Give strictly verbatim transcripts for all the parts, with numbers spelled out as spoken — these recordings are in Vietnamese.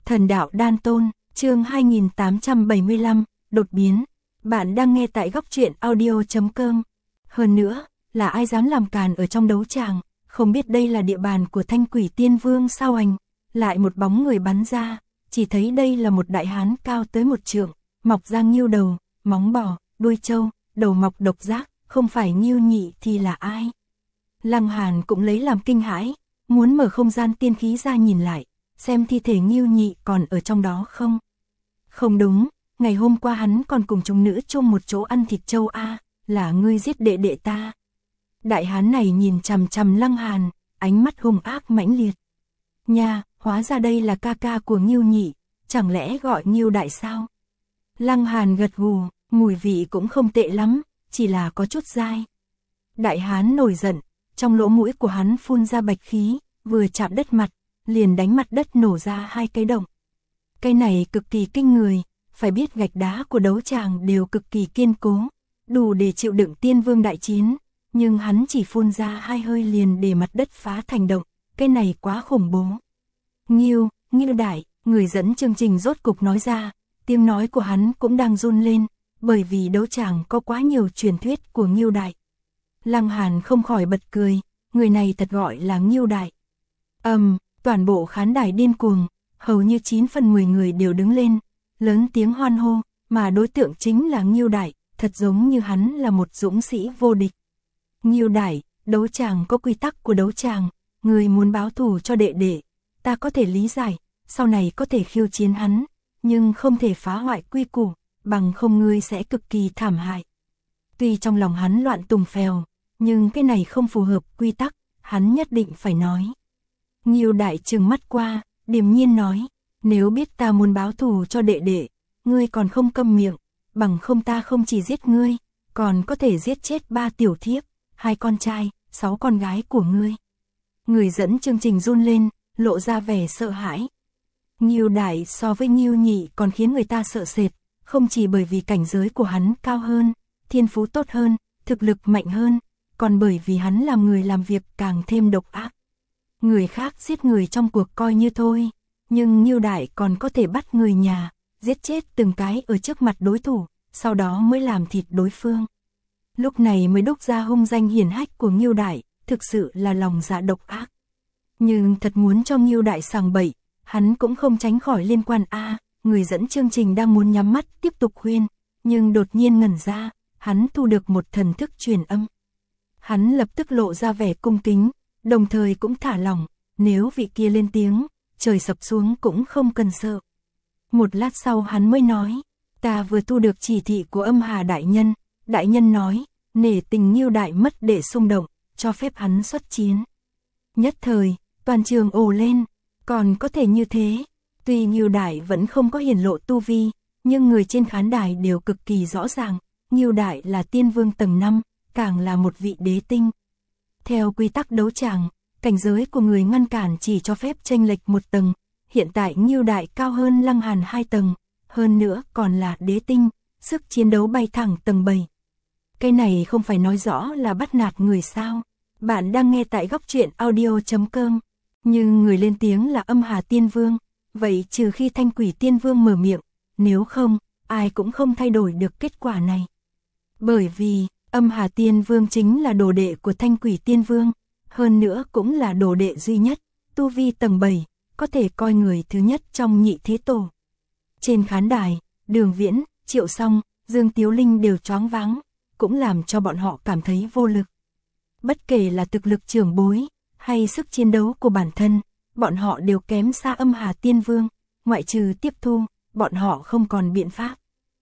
Thần đạo đan tôn, chương hai nghìn tám trăm bảy mươi lăm, đột biến. Bạn đang nghe tại góc truyện audio chấm com. Hơn nữa, là ai dám làm càn ở trong đấu tràng, không biết đây là địa bàn của Thanh Quỷ Tiên Vương sao anh. Lại một bóng người bắn ra, chỉ thấy đây là một đại hán cao tới một trượng, mọc ra nghêu đầu, móng bò, đuôi trâu, đầu mọc độc giác, không phải Nghêu Nhị thì là ai? Lăng Hàn cũng lấy làm kinh hãi, muốn mở không gian tiên khí ra nhìn lại, xem thi thể Nghêu Nhị còn ở trong đó không. Không đúng, ngày hôm qua hắn còn cùng chúng nữ chung một chỗ ăn thịt trâu a, là ngươi giết đệ đệ ta. Đại hán này nhìn chằm chằm Lăng Hàn, ánh mắt hung ác mãnh liệt. Nha, hóa ra đây là ca ca của Nghêu Nhị, chẳng lẽ gọi Nghêu đại sao? Lăng Hàn gật gù, mùi vị cũng không tệ lắm, chỉ là có chút dai. Đại hán nổi giận, trong lỗ mũi của hắn phun ra bạch khí, vừa chạm đất mặt, liền đánh mặt đất nổ ra hai cái động. Cái này cực kỳ kinh người, phải biết gạch đá của đấu tràng đều cực kỳ kiên cố, đủ để chịu đựng tiên vương đại chiến, nhưng hắn chỉ phun ra hai hơi liền để mặt đất phá thành động, cái này quá khủng bố. Nghêu, Nghêu đại, người dẫn chương trình rốt cục nói ra, tiếng nói của hắn cũng đang run lên, bởi vì đấu tràng có quá nhiều truyền thuyết của Nghêu đại. Lăng Hàn không khỏi bật cười, người này thật gọi là Nghêu đại. Ầm, um, toàn bộ khán đài điên cuồng, hầu như chín phần mười người đều đứng lên, lớn tiếng hoan hô, mà đối tượng chính là Nghêu đại, thật giống như hắn là một dũng sĩ vô địch. Nghêu đại, đấu tràng có quy tắc của đấu tràng, người muốn báo thù cho đệ đệ, ta có thể lý giải, sau này có thể khiêu chiến hắn, nhưng không thể phá hoại quy củ, bằng không ngươi sẽ cực kỳ thảm hại. Tuy trong lòng hắn loạn tùng phèo, nhưng cái này không phù hợp quy tắc, hắn nhất định phải nói. Nghêu đại trừng mắt qua, điềm nhiên nói, nếu biết ta muốn báo thù cho đệ đệ, ngươi còn không câm miệng, bằng không ta không chỉ giết ngươi, còn có thể giết chết ba tiểu thiếp, hai con trai, sáu con gái của ngươi. Người dẫn chương trình run lên, lộ ra vẻ sợ hãi. Nghêu đại so với Nghêu Nhị còn khiến người ta sợ sệt, không chỉ bởi vì cảnh giới của hắn cao hơn, thiên phú tốt hơn, thực lực mạnh hơn, còn bởi vì hắn làm người làm việc càng thêm độc ác. Người khác giết người trong cuộc coi như thôi, nhưng Nghêu đại còn có thể bắt người nhà, giết chết từng cái ở trước mặt đối thủ, sau đó mới làm thịt đối phương. Lúc này mới đúc ra hung danh hiển hách của Nghêu đại, thực sự là lòng dạ độc ác. Nhưng thật muốn cho Nghêu đại sàng bậy, hắn cũng không tránh khỏi liên quan a. À, người dẫn chương trình đang muốn nhắm mắt tiếp tục khuyên, nhưng đột nhiên ngẩn ra, hắn thu được một thần thức truyền âm. Hắn lập tức lộ ra vẻ cung kính, đồng thời cũng thả lỏng, nếu vị kia lên tiếng, trời sập xuống cũng không cần sợ. Một lát sau hắn mới nói, ta vừa thu được chỉ thị của Âm Hà đại nhân, đại nhân nói, nể tình Nghêu đại mất để xung động, cho phép hắn xuất chiến. Nhất thời, toàn trường ồ lên, còn có thể như thế. Tuy Nghêu đại vẫn không có hiển lộ tu vi, nhưng người trên khán đài đều cực kỳ rõ ràng, Nghêu đại là tiên vương tầng năm, càng là một vị đế tinh. Theo quy tắc đấu tràng, cảnh giới của người ngăn cản chỉ cho phép chênh lệch một tầng, hiện tại Nghêu đại cao hơn Lăng Hàn hai tầng, hơn nữa còn là đế tinh, sức chiến đấu bay thẳng tầng bảy. Cái này không phải nói rõ là bắt nạt người sao? Bạn đang nghe tại góc truyện audio chấm com, nhưng người lên tiếng là Âm Hà Tiên Vương, vậy trừ khi Thanh Quỷ Tiên Vương mở miệng, nếu không, ai cũng không thay đổi được kết quả này. Bởi vì, Âm Hà Tiên Vương chính là đồ đệ của Thanh Quỷ Tiên Vương, hơn nữa cũng là đồ đệ duy nhất, tu vi tầng bảy, có thể coi người thứ nhất trong nhị thế tổ. Trên khán đài, Đường Viễn, Triệu Song, Dương Tiếu Linh đều choáng váng, cũng làm cho bọn họ cảm thấy vô lực. Bất kể là thực lực trưởng bối, hay sức chiến đấu của bản thân, bọn họ đều kém xa Âm Hà Tiên Vương, ngoại trừ tiếp thu, bọn họ không còn biện pháp.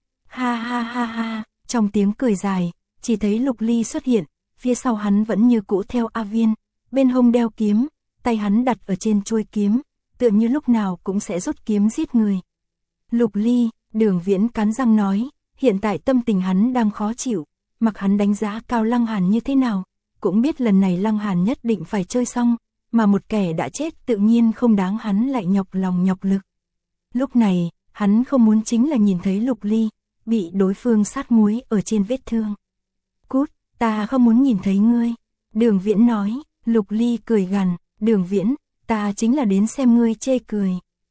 Ha ha ha ha, trong tiếng cười dài, chỉ thấy Lục Ly xuất hiện, phía sau hắn vẫn như cũ theo A Viên, bên hông đeo kiếm, tay hắn đặt ở trên chuôi kiếm, tựa như lúc nào cũng sẽ rút kiếm giết người. Lục Ly, Đường Viễn cắn răng nói, hiện tại tâm tình hắn đang khó chịu, mặc hắn đánh giá cao Lăng Hàn như thế nào, cũng biết lần này Lăng Hàn nhất định phải chơi xong, mà một kẻ đã chết tự nhiên không đáng hắn lại nhọc lòng nhọc lực. Lúc này, hắn không muốn chính là nhìn thấy Lục Ly bị đối phương sát muối ở trên vết thương. Cút, ta không muốn nhìn thấy ngươi. Đường Viễn nói. Lục Ly cười gằn, Đường Viễn, ta chính là đến xem ngươi chê cười.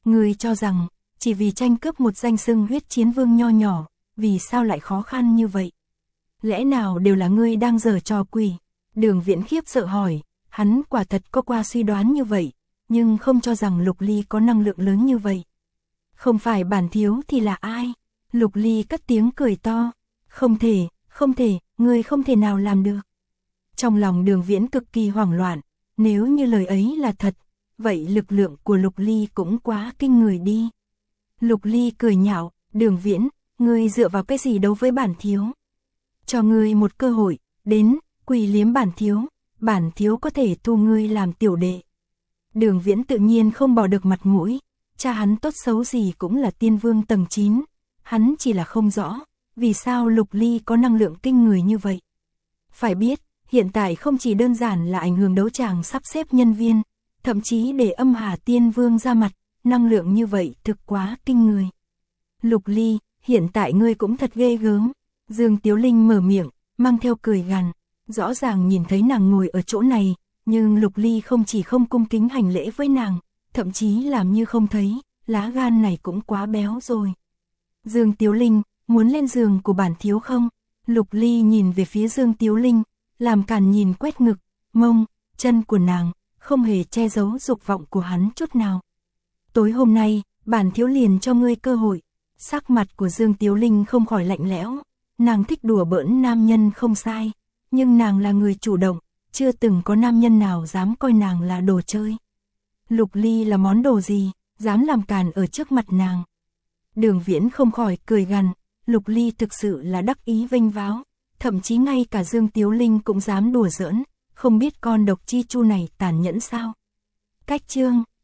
Ngươi cho rằng, chỉ vì tranh cướp một danh xưng huyết chiến vương nho nhỏ, vì sao lại khó khăn như vậy? Lẽ nào đều là ngươi đang giở trò quỷ? Đường Viễn khiếp sợ hỏi, hắn quả thật có qua suy đoán như vậy, nhưng không cho rằng Lục Ly có năng lượng lớn như vậy. Không phải bản thiếu thì là ai? Lục Ly cất tiếng cười to, không thể, không thể, ngươi không thể nào làm được. Trong lòng Đường Viễn cực kỳ hoảng loạn, nếu như lời ấy là thật, vậy lực lượng của Lục Ly cũng quá kinh người đi. Lục Ly cười nhạo, Đường Viễn, ngươi dựa vào cái gì đấu với bản thiếu? Cho ngươi một cơ hội, đến, quỳ liếm bản thiếu, bản thiếu có thể thu ngươi làm tiểu đệ. Đường Viễn tự nhiên không bỏ được mặt mũi, cha hắn tốt xấu gì cũng là tiên vương tầng chín, hắn chỉ là không rõ, vì sao Lục Ly có năng lượng kinh người như vậy. Phải biết, hiện tại không chỉ đơn giản là ảnh hưởng đấu tràng sắp xếp nhân viên, thậm chí để âm hà tiên vương ra mặt, năng lượng như vậy thực quá kinh người. Lục Ly, hiện tại ngươi cũng thật ghê gớm. Dương Tiếu Linh mở miệng, mang theo cười gằn, rõ ràng nhìn thấy nàng ngồi ở chỗ này, nhưng Lục Ly không chỉ không cung kính hành lễ với nàng, thậm chí làm như không thấy, lá gan này cũng quá béo rồi. Dương Tiếu Linh, muốn lên giường của bản thiếu không? Lục Ly nhìn về phía Dương Tiếu Linh, làm càn nhìn quét ngực, mông, chân của nàng, không hề che giấu dục vọng của hắn chút nào. Tối hôm nay, bản thiếu liền cho ngươi cơ hội. Sắc mặt của Dương Tiếu Linh không khỏi lạnh lẽo, nàng thích đùa bỡn nam nhân không sai, nhưng nàng là người chủ động, chưa từng có nam nhân nào dám coi nàng là đồ chơi. Lục Ly là món đồ gì, dám làm càn ở trước mặt nàng. Đường Viễn không khỏi cười gằn, Lục Ly thực sự là đắc ý vênh váo, thậm chí ngay cả Dương Tiếu Linh cũng dám đùa giỡn, không biết con độc chi chu này tàn nhẫn sao. Cách chương